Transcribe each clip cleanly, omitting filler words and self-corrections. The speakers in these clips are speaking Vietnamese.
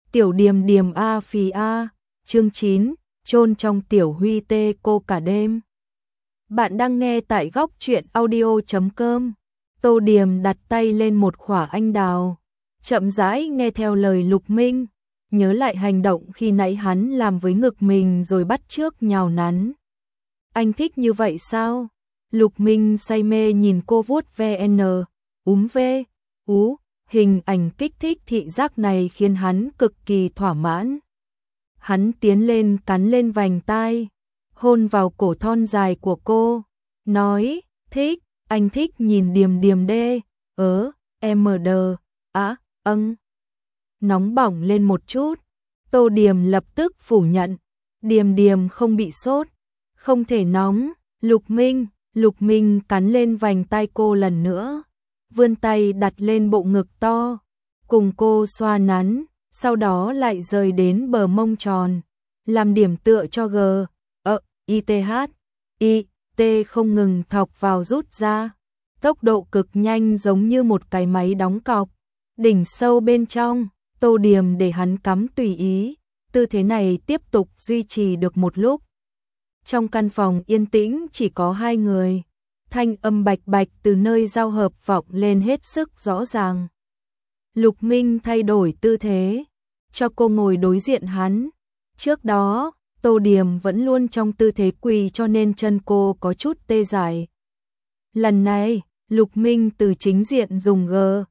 Tiểu Điềm Điềm a phì a, chương 9, chôn trong Tiểu Huy tê cô cả đêm. Bạn đang nghe tại góc truyện audio.com. Tô Điềm đặt tay lên một quả anh đào, chậm rãi nghe theo lời Lục Minh, nhớ lại hành động khi nãy hắn làm với ngực mình rồi bắt chước nhào nắn. Anh thích như vậy sao? Lục Minh say mê nhìn cô vuốt ve ve, hình ảnh kích thích thị giác này khiến hắn cực kỳ thỏa mãn. Hắn tiến lên cắn lên vành tai, hôn vào cổ thon dài của cô, nói, thích, anh thích nhìn Điềm Điềm đê, nóng bỏng lên một chút. Tô Điềm lập tức phủ nhận, Điềm Điềm không bị sốt, không thể nóng. Lục Minh cắn lên vành tai cô lần nữa, vươn tay đặt lên bộ ngực to, cùng cô xoa nắn, sau đó lại rời đến bờ mông tròn, làm điểm tựa cho T không ngừng thọc vào rút ra, tốc độ cực nhanh giống như một cái máy đóng cọc. Đỉnh sâu bên trong, Tô Điềm để hắn cắm tùy ý, tư thế này tiếp tục duy trì được một lúc. Trong căn phòng yên tĩnh chỉ có hai người, thanh âm bạch bạch từ nơi giao hợp vọng lên hết sức rõ ràng. Lục Minh thay đổi tư thế, cho cô ngồi đối diện hắn. Trước đó, Tô Điềm vẫn luôn trong tư thế quỳ cho nên chân cô có chút tê dại. Lần này, Lục Minh từ chính diện dùng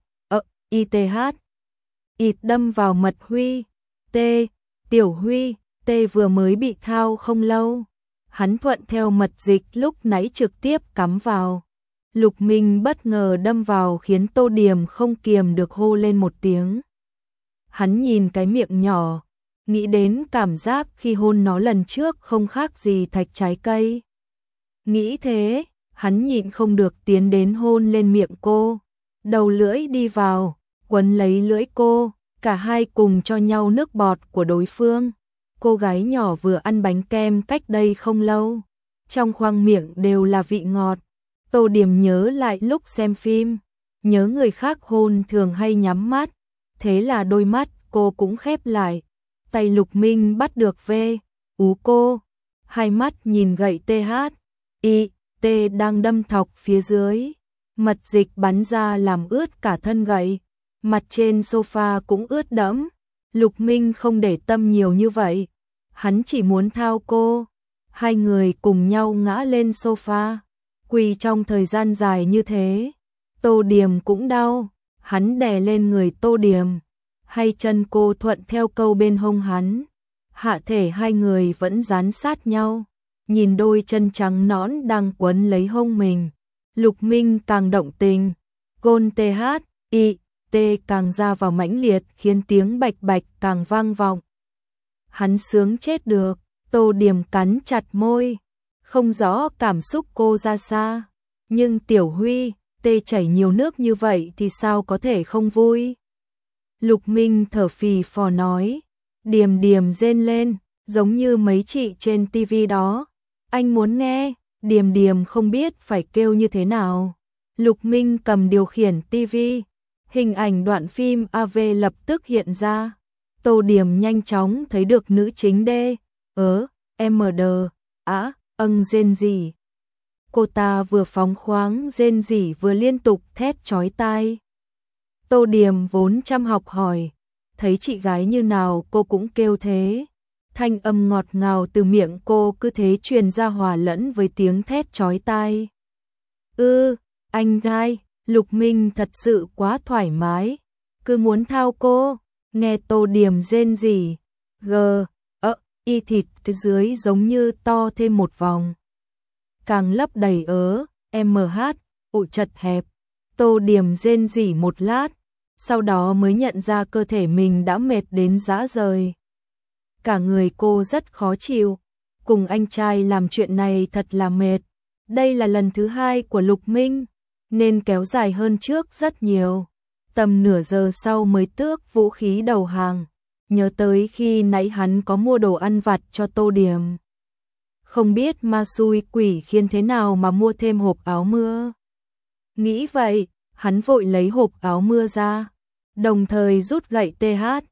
ít đâm vào mật Huy, Tiểu Huy, vừa mới bị thao không lâu. Hắn thuận theo mật dịch lúc nãy trực tiếp cắm vào. Lục Minh bất ngờ đâm vào khiến Tô Điềm không kiềm được hô lên một tiếng. Hắn nhìn cái miệng nhỏ, nghĩ đến cảm giác khi hôn nó lần trước không khác gì thạch trái cây. Nghĩ thế, hắn nhịn không được tiến đến hôn lên miệng cô, đầu lưỡi đi vào, quấn lấy lưỡi cô, cả hai cùng cho nhau nước bọt của đối phương. Cô gái nhỏ vừa ăn bánh kem cách đây không lâu, trong khoang miệng đều là vị ngọt. Tô Điềm nhớ lại lúc xem phim, nhớ người khác hôn thường hay nhắm mắt, thế là đôi mắt cô cũng khép lại. Tay Lục Minh bắt được cô, hai mắt nhìn gậy đang đâm thọc phía dưới, mật dịch bắn ra làm ướt cả thân gậy, mặt trên sofa cũng ướt đẫm. Lục Minh không để tâm nhiều như vậy, hắn chỉ muốn thao cô. Hai người cùng nhau ngã lên sofa, quỳ trong thời gian dài như thế. Tô Điềm cũng đau, hắn đè lên người Tô Điềm, hay chân cô thuận theo câu bên hông hắn. Hạ thể hai người vẫn dán sát nhau, nhìn đôi chân trắng nõn đang quấn lấy hông mình. Lục Minh càng động tình, gôn càng ra vào mãnh liệt khiến tiếng bạch bạch càng vang vọng. Hắn sướng chết được. Tô Điềm cắn chặt môi, không rõ cảm xúc cô ra sao, nhưng Tiểu Huy chảy nhiều nước như vậy thì sao có thể không vui. Lục Minh thở phì phò nói, Điềm Điềm rên lên, giống như mấy chị trên tivi đó. Anh muốn nghe, Điềm Điềm không biết phải kêu như thế nào. Lục Minh cầm điều khiển tivi, hình ảnh đoạn phim AV lập tức hiện ra. Tô Điềm nhanh chóng thấy được nữ chính rên rỉ. Cô ta vừa phóng khoáng rên rỉ vừa liên tục thét chói tai. Tô Điềm vốn chăm học hỏi, thấy chị gái như nào cô cũng kêu thế. Thanh âm ngọt ngào từ miệng cô cứ thế truyền ra hòa lẫn với tiếng thét chói tai. Anh gai, Lục Minh thật sự quá thoải mái, cứ muốn thao cô. Nghe Tô Điềm rên rỉ, thịt dưới giống như to thêm một vòng, càng lấp đầy chật hẹp. Tô Điềm rên rỉ một lát, sau đó mới nhận ra cơ thể mình đã mệt đến rã rời. Cả người cô rất khó chịu, cùng anh trai làm chuyện này thật là mệt. Đây là lần thứ hai của Lục Minh, nên kéo dài hơn trước rất nhiều. Tầm nửa giờ sau mới tước vũ khí đầu hàng, nhớ tới khi nãy hắn có mua đồ ăn vặt cho Tô Điềm. Không biết ma xui quỷ khiến thế nào mà mua thêm hộp áo mưa. Nghĩ vậy, hắn vội lấy hộp áo mưa ra, đồng thời rút gậy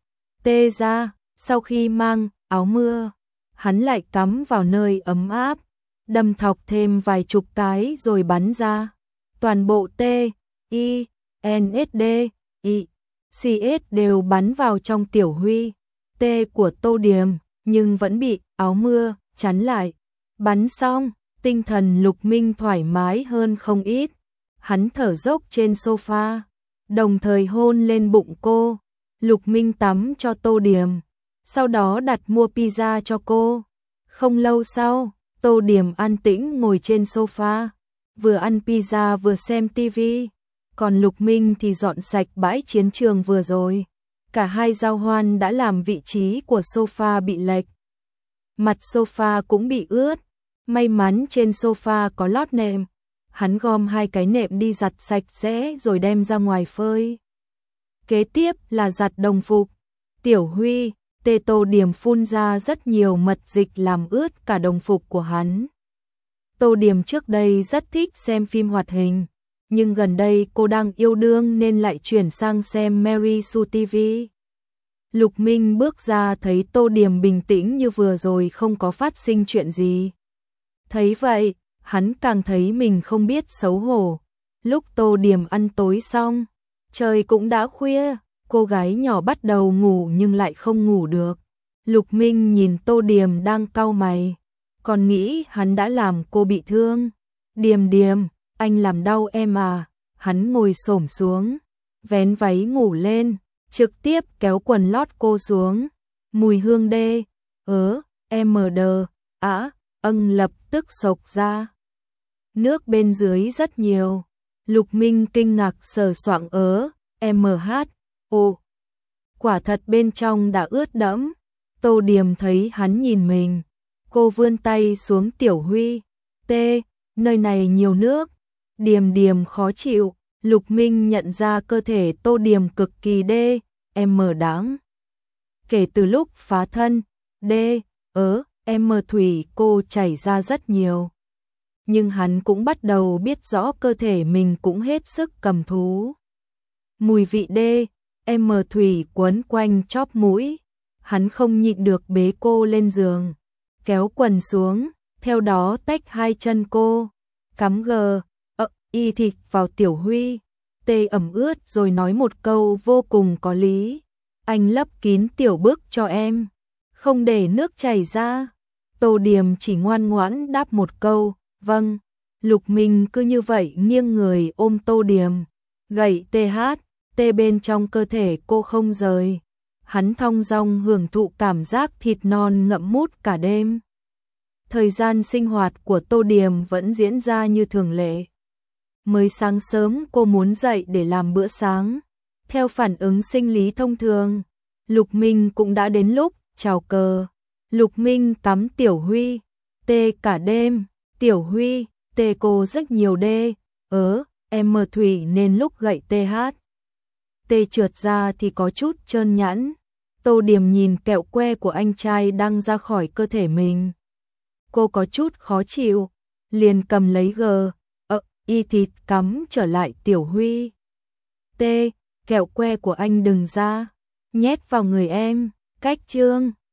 Tê ra, sau khi mang áo mưa, hắn lại cắm vào nơi ấm áp, đâm thọc thêm vài chục cái rồi bắn ra. Toàn bộ T, I, NSD, I, CS đều bắn vào trong Tiểu Huy. T của Tô Điềm, nhưng vẫn bị áo mưa chắn lại. Bắn xong, tinh thần Lục Minh thoải mái hơn không ít. Hắn thở dốc trên sofa, đồng thời hôn lên bụng cô. Lục Minh tắm cho Tô Điềm, sau đó đặt mua pizza cho cô. Không lâu sau, Tô Điềm an tĩnh ngồi trên sofa, vừa ăn pizza vừa xem tivi. Còn Lục Minh thì dọn sạch bãi chiến trường vừa rồi. Cả hai giao hoan đã làm vị trí của sofa bị lệch. Mặt sofa cũng bị ướt. May mắn trên sofa có lót nệm. Hắn gom hai cái nệm đi giặt sạch sẽ rồi đem ra ngoài phơi. Kế tiếp là giặt đồng phục. Tiểu Huy, Tô Điềm phun ra rất nhiều mật dịch làm ướt cả đồng phục của hắn. Tô Điềm trước đây rất thích xem phim hoạt hình, nhưng gần đây cô đang yêu đương nên lại chuyển sang xem Mary Sue TV. Lục Minh bước ra thấy Tô Điềm bình tĩnh như vừa rồi, không có phát sinh chuyện gì. Thấy vậy, hắn càng thấy mình không biết xấu hổ. Lúc Tô Điềm ăn tối xong, trời cũng đã khuya, cô gái nhỏ bắt đầu ngủ nhưng lại không ngủ được. Lục Minh nhìn Tô Điềm đang cau mày, còn nghĩ hắn đã làm cô bị thương. Điềm Điềm, anh làm đau em à? Hắn ngồi xổm xuống, vén váy ngủ lên, trực tiếp kéo quần lót cô xuống. Mùi hương đê, MD, lập tức xộc ra. Nước bên dưới rất nhiều. Lục Minh kinh ngạc sờ soạng MH, quả thật bên trong đã ướt đẫm. Tô Điềm thấy hắn nhìn mình, cô vươn tay xuống Tiểu Huy. Nơi này nhiều nước. Điềm Điềm khó chịu. Lục Minh nhận ra cơ thể Tô Điềm cực kỳ đáng. Kể từ lúc phá thân, thủy cô chảy ra rất nhiều. Nhưng hắn cũng bắt đầu biết rõ cơ thể mình cũng hết sức cầm thú. Mùi vị thủy quấn quanh chóp mũi. Hắn không nhịn được bế cô lên giường, kéo quần xuống, theo đó tách hai chân cô, cắm y thịt vào Tiểu Huy. Ẩm ướt rồi nói một câu vô cùng có lý. Anh lấp kín tiểu bức cho em, không để nước chảy ra. Tô Điềm chỉ ngoan ngoãn đáp một câu, vâng. Lục Minh cứ như vậy nghiêng người ôm Tô Điềm, gậy bên trong cơ thể cô không rời. Hắn thong dong hưởng thụ cảm giác thịt non ngậm mút cả đêm. Thời gian sinh hoạt của Tô Điềm vẫn diễn ra như thường lệ. Mới sáng sớm cô muốn dậy để làm bữa sáng. Theo phản ứng sinh lý thông thường, Lục Minh cũng đã đến lúc chào cờ. Lục Minh cắm Tiểu Huy, cả đêm. Tiểu Huy, cô rất nhiều thủy nên lúc gậy trượt ra thì có chút trơn nhẵn. Tô Điềm nhìn kẹo que của anh trai đang ra khỏi cơ thể mình. Cô có chút khó chịu, liền cầm lấy y thịt cắm trở lại Tiểu Huy. Kẹo que của anh đừng ra, nhét vào người em, cách chương.